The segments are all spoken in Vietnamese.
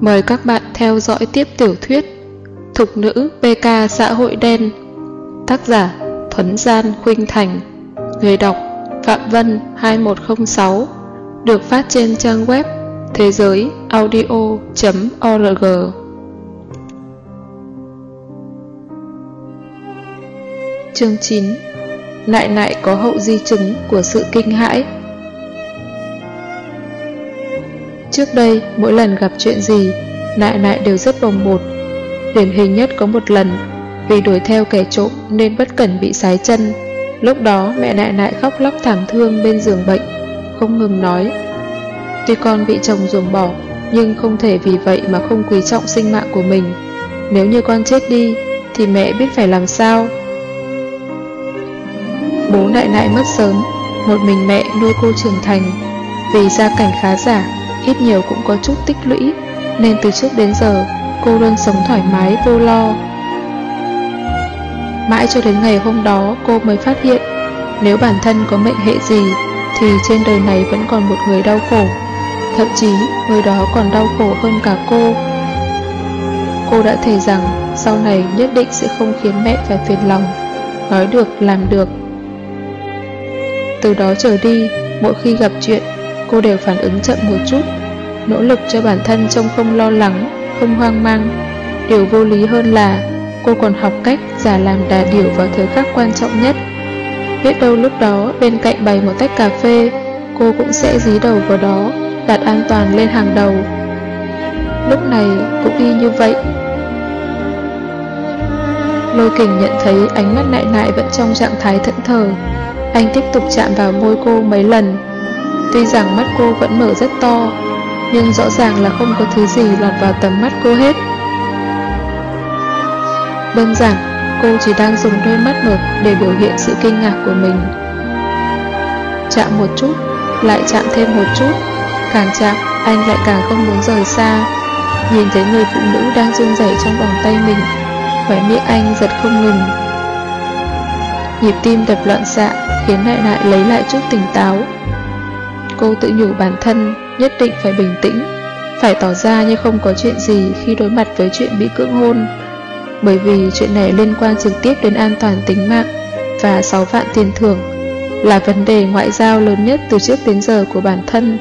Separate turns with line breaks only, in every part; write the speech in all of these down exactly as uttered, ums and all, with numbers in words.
Mời các bạn theo dõi tiếp tiểu thuyết Thục nữ pê ca xã hội đen. Tác giả Thuấn Gian Khuynh Thành. Người đọc Phạm Vân hai một không sáu. Được phát trên trang web thế giới audio chấm org. Chương chín. Nại nại có hậu di chứng của sự kinh hãi. Trước đây, mỗi lần gặp chuyện gì, nại nại đều rất bồng bột. Điển hình nhất có một lần, vì đuổi theo kẻ trộm nên bất cẩn bị sái chân. Lúc đó mẹ nại nại khóc lóc thảm thương bên giường bệnh, không ngừng nói: tuy con bị chồng ruồng bỏ, nhưng không thể vì vậy mà không quý trọng sinh mạng của mình. Nếu như con chết đi, thì mẹ biết phải làm sao? Bố nại nại mất sớm, một mình mẹ nuôi cô trưởng thành. Vì gia cảnh khá giả, ít nhiều cũng có chút tích lũy, nên từ trước đến giờ cô luôn sống thoải mái vô lo. Mãi cho đến ngày hôm đó cô mới phát hiện, nếu bản thân có mệnh hệ gì thì trên đời này vẫn còn một người đau khổ. Thậm chí người đó còn đau khổ hơn cả cô. Cô đã thề rằng sau này nhất định sẽ không khiến mẹ phải phiền lòng. Nói được làm được. Từ đó trở đi, mỗi khi gặp chuyện, cô đều phản ứng chậm một chút, nỗ lực cho bản thân trông không lo lắng, không hoang mang. Điều vô lý hơn là cô còn học cách giả làm đà điểu vào thời khắc quan trọng nhất. Biết đâu lúc đó bên cạnh bày một tách cà phê, cô cũng sẽ dí đầu vào đó, đặt an toàn lên hàng đầu. Lúc này cũng y như vậy. Lôi Kình nhận thấy ánh mắt nại nại vẫn trong trạng thái thẫn thờ. Anh tiếp tục chạm vào môi cô mấy lần. Tuy rằng mắt cô vẫn mở rất to, nhưng rõ ràng là không có thứ gì lọt vào tầm mắt cô hết. Đơn giản, cô chỉ đang dùng đôi mắt mở để biểu hiện sự kinh ngạc của mình. Chạm một chút, lại chạm thêm một chút. Càng chạm, anh lại càng không muốn rời xa. Nhìn thấy người phụ nữ đang run rẩy trong vòng tay mình, khóe miệng anh giật không ngừng. Nhịp tim đập loạn xạ khiến nại nại lấy lại chút tỉnh táo. Cô tự nhủ bản thân nhất định phải bình tĩnh, phải tỏ ra như không có chuyện gì khi đối mặt với chuyện bị cưỡng hôn. Bởi vì chuyện này liên quan trực tiếp đến an toàn tính mạng và sáu vạn tiền thưởng, là vấn đề ngoại giao lớn nhất từ trước đến giờ của bản thân.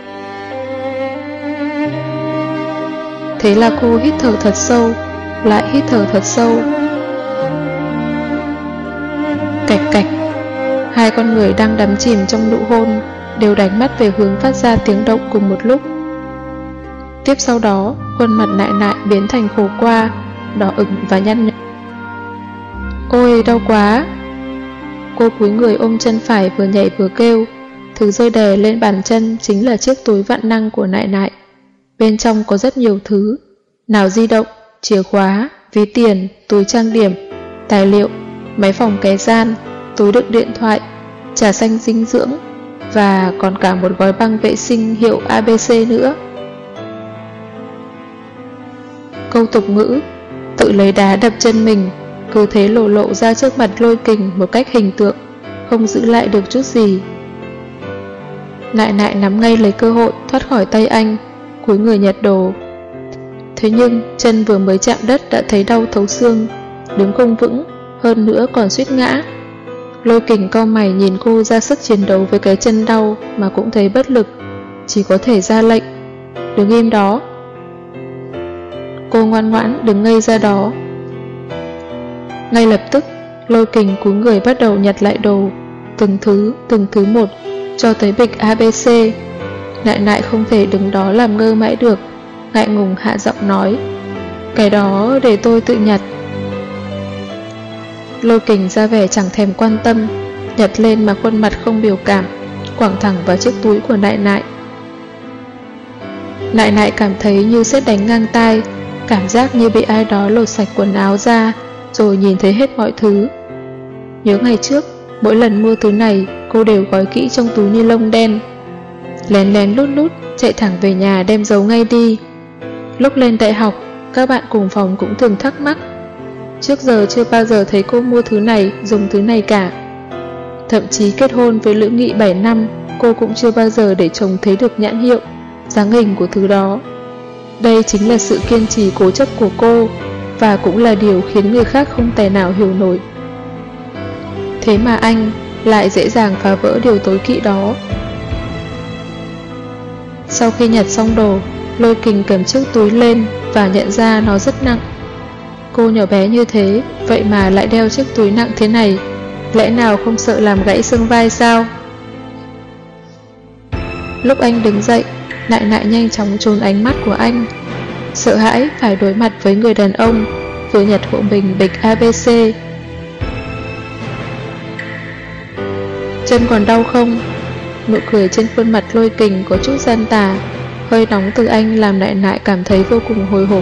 Thế là cô hít thở thật sâu, lại hít thở thật sâu. Cạch cạch. Hai con người đang đắm chìm trong nụ hôn đều đánh mắt về hướng phát ra tiếng động cùng một lúc. Tiếp sau đó, khuôn mặt nại nại biến thành khổ qua, đỏ ửng và nhăn nhó. Ôi đau quá. Cô cúi người ôm chân phải vừa nhảy vừa kêu. Thứ rơi đè lên bàn chân chính là chiếc túi vạn năng của nại nại. Bên trong có rất nhiều thứ, nào di động, chìa khóa, ví tiền, túi trang điểm, tài liệu, máy phòng ké gian, túi đựng điện thoại, trà xanh dinh dưỡng, và còn cả một gói băng vệ sinh hiệu a bê xê nữa. Câu tục ngữ tự lấy đá đập chân mình cứ thế lộ lộ ra trước mặt Lôi Kình một cách hình tượng, không giữ lại được chút gì. Nại nại nắm ngay lấy cơ hội thoát khỏi tay anh, cúi người nhặt đồ. Thế nhưng chân vừa mới chạm đất đã thấy đau thấu xương, đứng không vững, hơn nữa còn suýt ngã. Lôi Kình cau mày nhìn cô ra sức chiến đấu với cái chân đau mà cũng thấy bất lực, chỉ có thể ra lệnh: đứng im đó. Cô ngoan ngoãn đứng ngây ra đó. Ngay lập tức, Lôi Kình cúi người bắt đầu nhặt lại đồ, từng thứ, từng thứ một, cho tới bịch a bê xê. Nại nại không thể đứng đó làm ngơ mãi được, ngại ngùng hạ giọng nói: cái đó để tôi tự nhặt. Lôi Kình ra vẻ chẳng thèm quan tâm, nhặt lên mà khuôn mặt không biểu cảm, quẳng thẳng vào chiếc túi của nại nại. Nại nại cảm thấy như sét đánh ngang tai, cảm giác như bị ai đó lột sạch quần áo ra, rồi nhìn thấy hết mọi thứ. Nhớ ngày trước, mỗi lần mua thứ này, cô đều gói kỹ trong túi ni lông đen, lén lén lút lút chạy thẳng về nhà đem giấu ngay đi. Lúc lên đại học, các bạn cùng phòng cũng thường thắc mắc, trước giờ chưa bao giờ thấy cô mua thứ này, dùng thứ này cả. Thậm chí kết hôn với Lữ Nghị bảy năm, cô cũng chưa bao giờ để chồng thấy được nhãn hiệu, dáng hình của thứ đó. Đây chính là sự kiên trì cố chấp của cô, và cũng là điều khiến người khác không thể nào hiểu nổi. Thế mà anh lại dễ dàng phá vỡ điều tối kỵ đó. Sau khi nhặt xong đồ, Lôi Kình cầm chiếc túi lên và nhận ra nó rất nặng. Cô nhỏ bé như thế, vậy mà lại đeo chiếc túi nặng thế này, lẽ nào không sợ làm gãy xương vai sao? Lúc anh đứng dậy, Nại Nại nhanh chóng trốn ánh mắt của anh, sợ hãi phải đối mặt với người đàn ông vừa nhặt hộ mình bịch a bê xê. Chân còn đau không? Nụ cười trên khuôn mặt Lôi Kình có chút gian tà, hơi nóng từ anh làm Nại Nại cảm thấy vô cùng hồi hộp.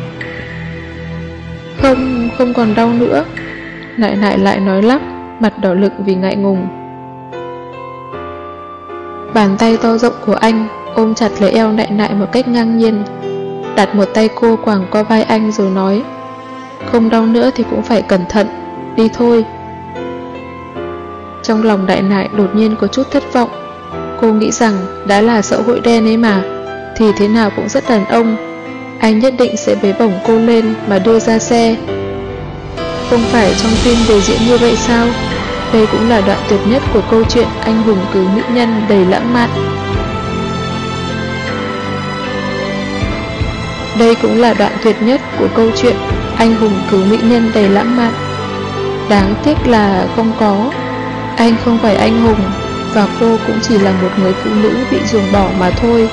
Không, không còn đau nữa. Nại Nại lại nói lắp, mặt đỏ lựng vì ngại ngùng. Bàn tay to rộng của anh ôm chặt lấy eo Nại Nại một cách ngang nhiên, đặt một tay cô quàng qua vai anh rồi nói: không đau nữa thì cũng phải cẩn thận, đi thôi. Trong lòng Nại Nại đột nhiên có chút thất vọng. Cô nghĩ rằng đã là xã hội đen ấy mà, thì thế nào cũng rất đàn ông, anh nhất định sẽ bế bổng cô lên mà đưa ra xe. Không phải trong phim đều diễn như vậy sao? Đây cũng là đoạn tuyệt nhất của câu chuyện anh hùng cứu mỹ nhân đầy lãng mạn. Đây cũng là đoạn tuyệt nhất của câu chuyện anh hùng cứu mỹ nhân đầy lãng mạn. Đáng tiếc là không có. Anh không phải anh hùng, và cô cũng chỉ là một người phụ nữ bị ruồng bỏ mà thôi.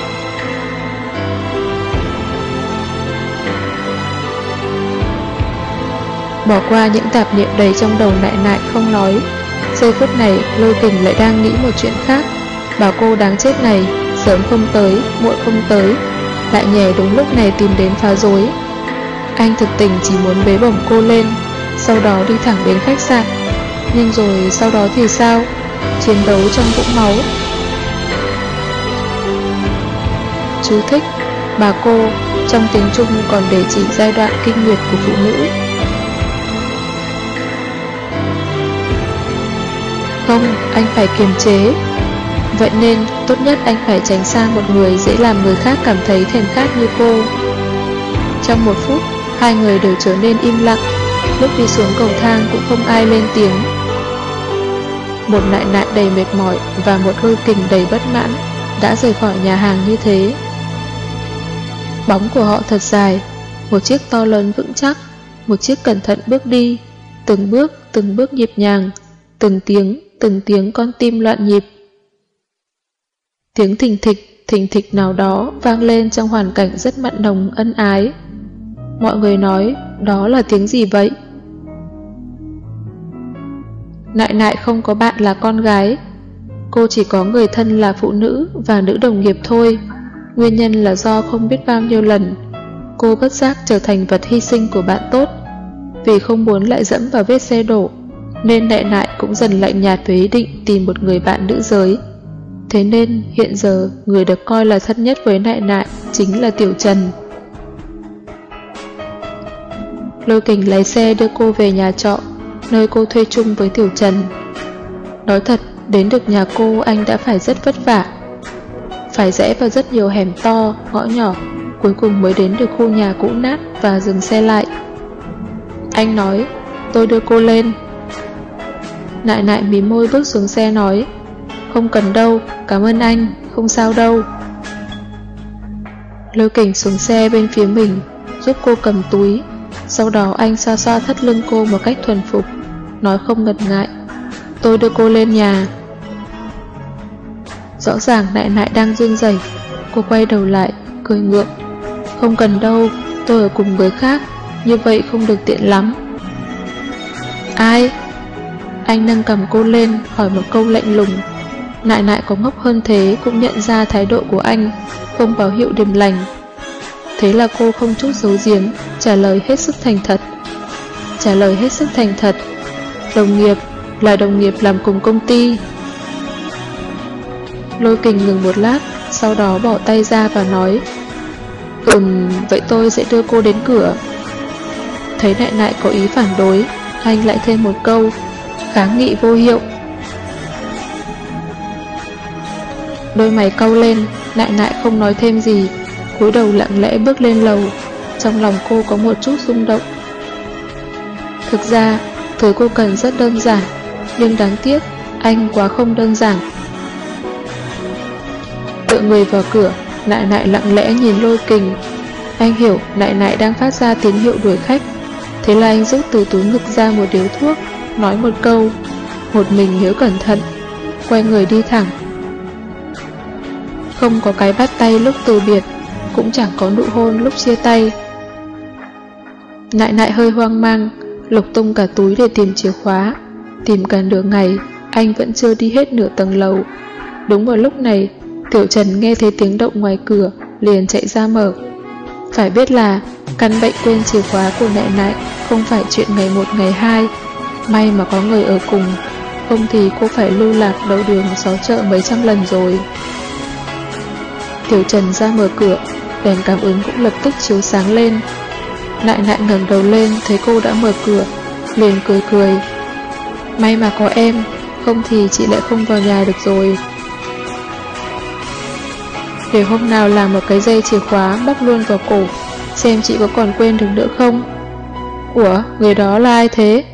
Bỏ qua những tạp niệm đầy trong đầu Nại Nại không nói, giây phút này Lôi Kình lại đang nghĩ một chuyện khác. Bảo cô đáng chết này, sớm không tới, muộn không tới, lại nhè đúng lúc này tìm đến phá rối. Anh thực tình chỉ muốn bế bổng cô lên, sau đó đi thẳng đến khách sạn. Nhưng rồi sau đó thì sao? Chiến đấu trong vũng máu. Chú thích: bà cô trong tiếng Trung còn để chỉ giai đoạn kinh nguyệt của phụ nữ. Không, anh phải kiềm chế. Vậy nên tốt nhất anh phải tránh xa một người dễ làm người khác cảm thấy thèm khát như cô. Trong một phút, hai người đều trở nên im lặng. Lúc đi xuống cầu thang cũng không ai lên tiếng. Một Nại Nại đầy mệt mỏi và một Lôi Kình đầy bất mãn đã rời khỏi nhà hàng như thế. Bóng của họ thật dài, một chiếc to lớn vững chắc, một chiếc cẩn thận bước đi, từng bước, từng bước nhịp nhàng, từng tiếng, từng tiếng con tim loạn nhịp. Tiếng thình thịch, thình thịch nào đó vang lên trong hoàn cảnh rất mặn nồng ân ái. Mọi người nói, đó là tiếng gì vậy? Nại Nại không có bạn là con gái. Cô chỉ có người thân là phụ nữ và nữ đồng nghiệp thôi. Nguyên nhân là do không biết bao nhiêu lần cô bất giác trở thành vật hy sinh của bạn tốt. Vì không muốn lại dẫm vào vết xe đổ, nên Nại Nại cũng dần lạnh nhạt với ý định tìm một người bạn nữ giới. Thế nên hiện giờ người được coi là thân nhất với Nại Nại chính là Tiểu Trần. Lôi Kình lái xe đưa cô về nhà trọ, nơi cô thuê chung với Tiểu Trần. Nói thật, đến được nhà cô anh đã phải rất vất vả. Phải rẽ vào rất nhiều hẻm to, ngõ nhỏ, cuối cùng mới đến được khu nhà cũ nát và dừng xe lại. Anh nói, tôi đưa cô lên. Nại Nại mím môi bước xuống xe nói, không cần đâu, cảm ơn anh, không sao đâu. Lôi Kình xuống xe bên phía mình, giúp cô cầm túi. Sau đó anh xoa xoa thắt lưng cô một cách thuần phục, nói không ngần ngại, tôi đưa cô lên nhà. Rõ ràng Nại Nại đang run rẩy. Cô quay đầu lại, cười ngượng, không cần đâu, tôi ở cùng người khác, như vậy không được tiện lắm. Ai? Anh nâng cầm cô lên, hỏi một câu lạnh lùng. Nại Nại có ngốc hơn thế cũng nhận ra thái độ của anh không báo hiệu điềm lành. Thế là cô không chút giấu giếm, trả lời hết sức thành thật. Trả lời hết sức thành thật. Đồng nghiệp, là đồng nghiệp làm cùng công ty. Lôi Kình ngừng một lát, sau đó bỏ tay ra và nói, Ừm, vậy tôi sẽ đưa cô đến cửa. Thấy Nại Nại có ý phản đối, anh lại thêm một câu, kháng nghị vô hiệu. Đôi mày cau lên, Nại Nại không nói thêm gì. cúi đầu lặng lẽ bước lên lầu. Trong lòng cô có một chút rung động. Thực ra, thứ cô cần rất đơn giản, nhưng đáng tiếc, anh quá không đơn giản. Tựa người vào cửa, Nại Nại lặng lẽ nhìn Lôi Kình. Anh hiểu Nại Nại đang phát ra tín hiệu đuổi khách. Thế là anh rút từ túi ngực ra một điếu thuốc, nói một câu: một mình nhớ cẩn thận. Quay người đi thẳng. Không có cái bắt tay lúc từ biệt, cũng chẳng có nụ hôn lúc chia tay. Nại Nại hơi hoang mang, lục tung cả túi để tìm chìa khóa. Tìm cả nửa ngày, anh vẫn chưa đi hết nửa tầng lầu. Đúng vào lúc này, Tiểu Trần nghe thấy tiếng động ngoài cửa, liền chạy ra mở. Phải biết là căn bệnh quên chìa khóa của Nại Nại không phải chuyện ngày một ngày hai. May mà có người ở cùng, không thì cô phải lưu lạc đầu đường xó chợ mấy trăm lần rồi. Tiểu Trần ra mở cửa, đèn cảm ứng cũng lập tức chiếu sáng lên. Nại Nại ngẩng đầu lên thấy cô đã mở cửa, liền cười cười. May mà có em, không thì chị lại không vào nhà được rồi. Để hôm nào làm một cái dây chìa khóa bắp luôn vào cổ, xem chị có còn quên được nữa không. Ủa, người đó là ai thế?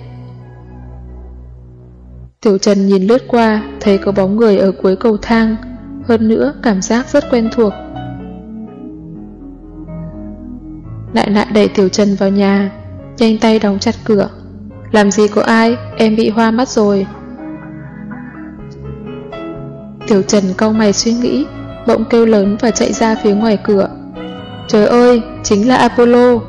Tiểu Trần nhìn lướt qua, thấy có bóng người ở cuối cầu thang. Hơn nữa, cảm giác rất quen thuộc. Nại Nại đẩy Tiểu Trần vào nhà, nhanh tay đóng chặt cửa. Làm gì có ai, em bị hoa mắt rồi. Tiểu Trần cau mày suy nghĩ, bỗng kêu lớn và chạy ra phía ngoài cửa. Trời ơi, chính là Apollo.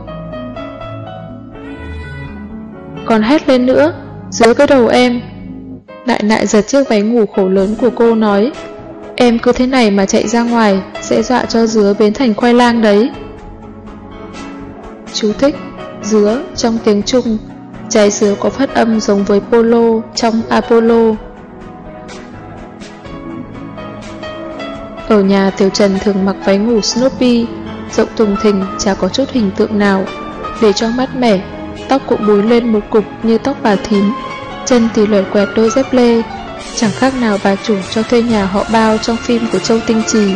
Còn hét lên nữa, dưới cái đầu em. Nại Nại giật chiếc váy ngủ khổ lớn của cô nói, em cứ thế này mà chạy ra ngoài, sẽ dọa cho dứa biến thành khoai lang đấy. Chú thích: dứa trong tiếng Trung, trái dứa có phát âm giống với polo trong Apollo. Ở nhà, Tiểu Trần thường mặc váy ngủ Snoopy, rộng thùng thình, chả có chút hình tượng nào. Để cho mát mẻ, tóc cũng búi lên một cục như tóc bà thím, chân thì lởn quẹt đôi dép lê, chẳng khác nào bà chủ cho thuê nhà họ Bao trong phim của Châu Tinh Trì.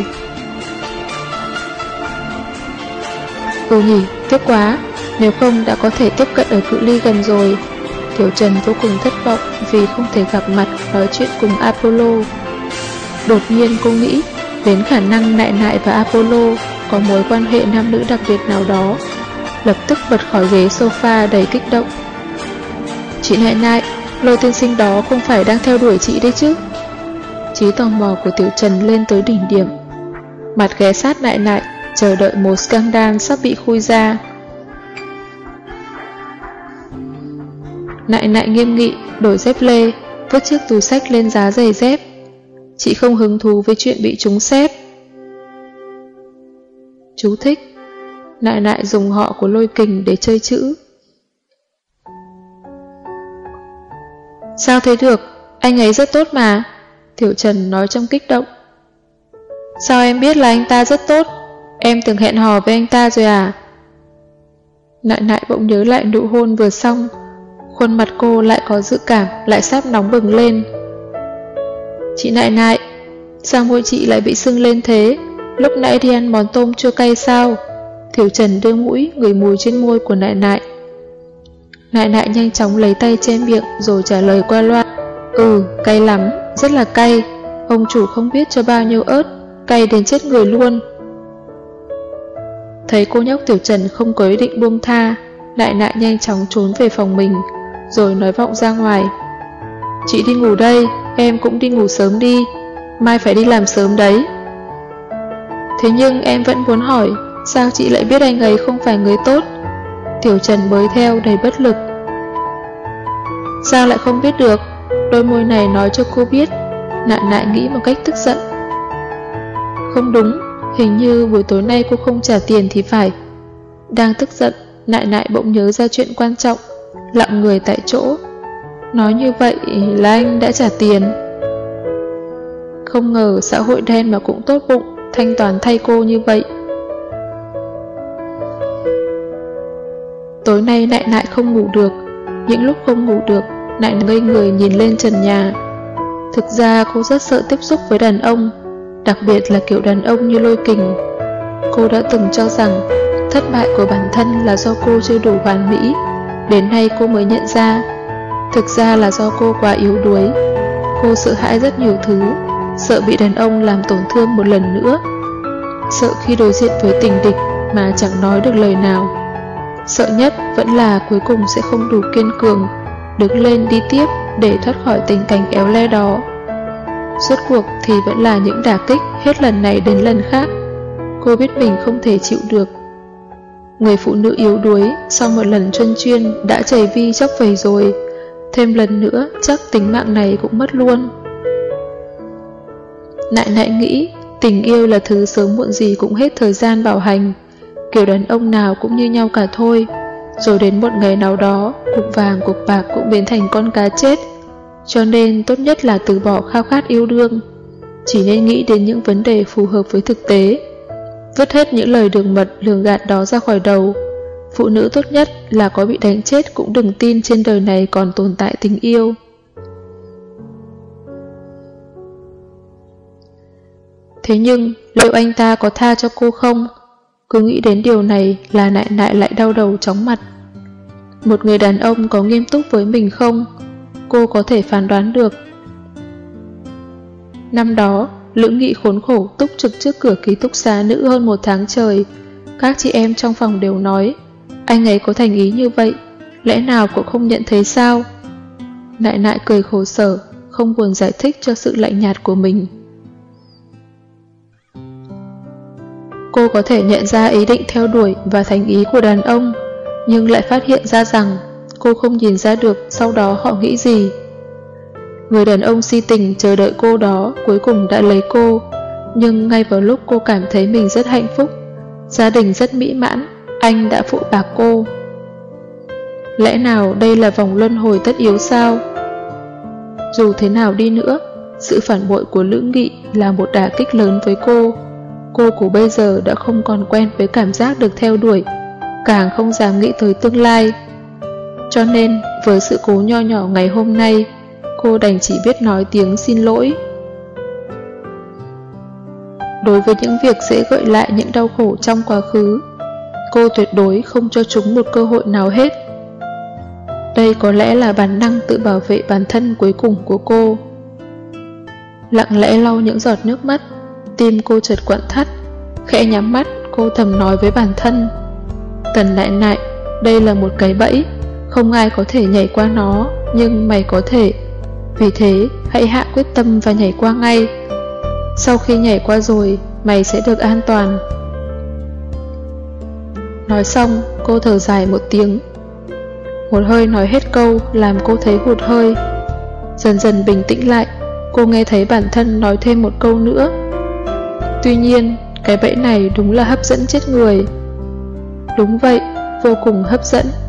Ừ nhỉ, tiếc quá, nếu không đã có thể tiếp cận ở cự ly gần rồi. Tiểu Trần vô cùng thất vọng vì không thể gặp mặt nói chuyện cùng Apollo. Đột nhiên cô nghĩ đến khả năng Nại Nại và Apollo có mối quan hệ nam nữ đặc biệt nào đó, lập tức bật khỏi ghế sofa đầy kích động. Chị Nại Nại, Lôi tiên sinh đó không phải đang theo đuổi chị đấy chứ? Trí tò mò của Tiểu Trần lên tới đỉnh điểm. Mặt ghé sát Nại Nại, chờ đợi một scandal sắp bị khui ra. Nại Nại nghiêm nghị, đổi dép lê, vứt chiếc túi xách lên giá giày dép. Chị không hứng thú với chuyện bị trúng xếp. Chú thích: Nại Nại dùng họ của Lôi Kình để chơi chữ. Sao thế được, anh ấy rất tốt mà, Tiểu Trần nói trong kích động. Sao em biết là anh ta rất tốt? Em từng hẹn hò với anh ta rồi à? Nại Nại bỗng nhớ lại nụ hôn vừa xong, khuôn mặt cô lại có dự cảm lại sắp nóng bừng lên. Chị Nại Nại, sao môi chị lại bị sưng lên thế? Lúc nãy đi ăn món tôm chua cay sao? Tiểu Trần đưa mũi ngửi mùi trên môi của Nại Nại. Nại Nại nhanh chóng lấy tay che miệng rồi trả lời qua loa. Ừ, cay lắm, rất là cay. Ông chủ không biết cho bao nhiêu ớt, cay đến chết người luôn. Thấy cô nhóc Tiểu Trần không có ý định buông tha, Nại Nại nhanh chóng trốn về phòng mình, rồi nói vọng ra ngoài. Chị đi ngủ đây, em cũng đi ngủ sớm đi, mai phải đi làm sớm đấy. Thế nhưng em vẫn muốn hỏi, sao chị lại biết anh ấy không phải người tốt? Tiểu Trần bới theo đầy bất lực. Sao lại không biết được? Đôi môi này nói cho cô biết. Nại Nại nghĩ một cách tức giận. Không đúng, hình như buổi tối nay cô không trả tiền thì phải. Đang tức giận, Nại Nại bỗng nhớ ra chuyện quan trọng, lặng người tại chỗ. Nói như vậy là anh đã trả tiền. Không ngờ xã hội đen mà cũng tốt bụng thanh toán thay cô như vậy. Tối nay Nại Nại không ngủ được. Những lúc không ngủ được, Nại ngây người nhìn lên trần nhà. Thực ra cô rất sợ tiếp xúc với đàn ông, đặc biệt là kiểu đàn ông như Lôi Kình. Cô đã từng cho rằng thất bại của bản thân là do cô chưa đủ hoàn mỹ. Đến nay cô mới nhận ra, thực ra là do cô quá yếu đuối. Cô sợ hãi rất nhiều thứ, sợ bị đàn ông làm tổn thương một lần nữa, sợ khi đối diện với tình địch mà chẳng nói được lời nào. Sợ nhất vẫn là cuối cùng sẽ không đủ kiên cường đứng lên đi tiếp để thoát khỏi tình cảnh éo le đó. Rốt cuộc thì vẫn là những đả kích hết lần này đến lần khác. Cô biết mình không thể chịu được. Người phụ nữ yếu đuối sau một lần chuyên chuyên đã chảy vi chóc vẩy rồi, thêm lần nữa chắc tính mạng này cũng mất luôn. Nại nại nghĩ tình yêu là thứ sớm muộn gì cũng hết thời gian bảo hành. Kiểu đàn ông nào cũng như nhau cả thôi. Rồi đến một ngày nào đó, cục vàng cục bạc cũng biến thành con cá chết. Cho nên tốt nhất là từ bỏ khao khát yêu đương, chỉ nên nghĩ đến những vấn đề phù hợp với thực tế. Vứt hết những lời đường mật lường gạt đó ra khỏi đầu. Phụ nữ tốt nhất là có bị đánh chết cũng đừng tin trên đời này còn tồn tại tình yêu. Thế nhưng liệu anh ta có tha cho cô không? Cứ nghĩ đến điều này là nại nại lại đau đầu chóng mặt. Một người đàn ông có nghiêm túc với mình không? Cô có thể phán đoán được. Năm đó, Lưỡng Nghị khốn khổ túc trực trước cửa ký túc xá nữ hơn một tháng trời. Các chị em trong phòng đều nói, anh ấy có thành ý như vậy, lẽ nào cậu không nhận thấy sao? Nại nại cười khổ sở, không buồn giải thích cho sự lạnh nhạt của mình. Cô có thể nhận ra ý định theo đuổi và thành ý của đàn ông, nhưng lại phát hiện ra rằng cô không nhìn ra được sau đó họ nghĩ gì. Người đàn ông si tình chờ đợi cô đó cuối cùng đã lấy cô, nhưng ngay vào lúc cô cảm thấy mình rất hạnh phúc, gia đình rất mỹ mãn, anh đã phụ bạc cô. Lẽ nào đây là vòng luân hồi tất yếu sao? Dù thế nào đi nữa, sự phản bội của Lưỡng Nghị là một đả kích lớn với cô. Cô của bây giờ đã không còn quen với cảm giác được theo đuổi, càng không dám nghĩ tới tương lai. Cho nên, với sự cố nho nhỏ ngày hôm nay, cô đành chỉ biết nói tiếng xin lỗi. Đối với những việc dễ gợi lại những đau khổ trong quá khứ, cô tuyệt đối không cho chúng một cơ hội nào hết. Đây có lẽ là bản năng tự bảo vệ bản thân cuối cùng của cô. Lặng lẽ lau những giọt nước mắt, tim cô chợt quặn thắt. Khẽ nhắm mắt, cô thầm nói với bản thân, Tần nại nại, đây là một cái bẫy, không ai có thể nhảy qua nó, nhưng mày có thể. Vì thế, hãy hạ quyết tâm và nhảy qua ngay. Sau khi nhảy qua rồi, mày sẽ được an toàn. Nói xong, cô thở dài một tiếng. Một hơi nói hết câu làm cô thấy hụt hơi. Dần dần bình tĩnh lại, cô nghe thấy bản thân nói thêm một câu nữa. Tuy nhiên, cái bẫy này đúng là hấp dẫn chết người. Đúng vậy, vô cùng hấp dẫn.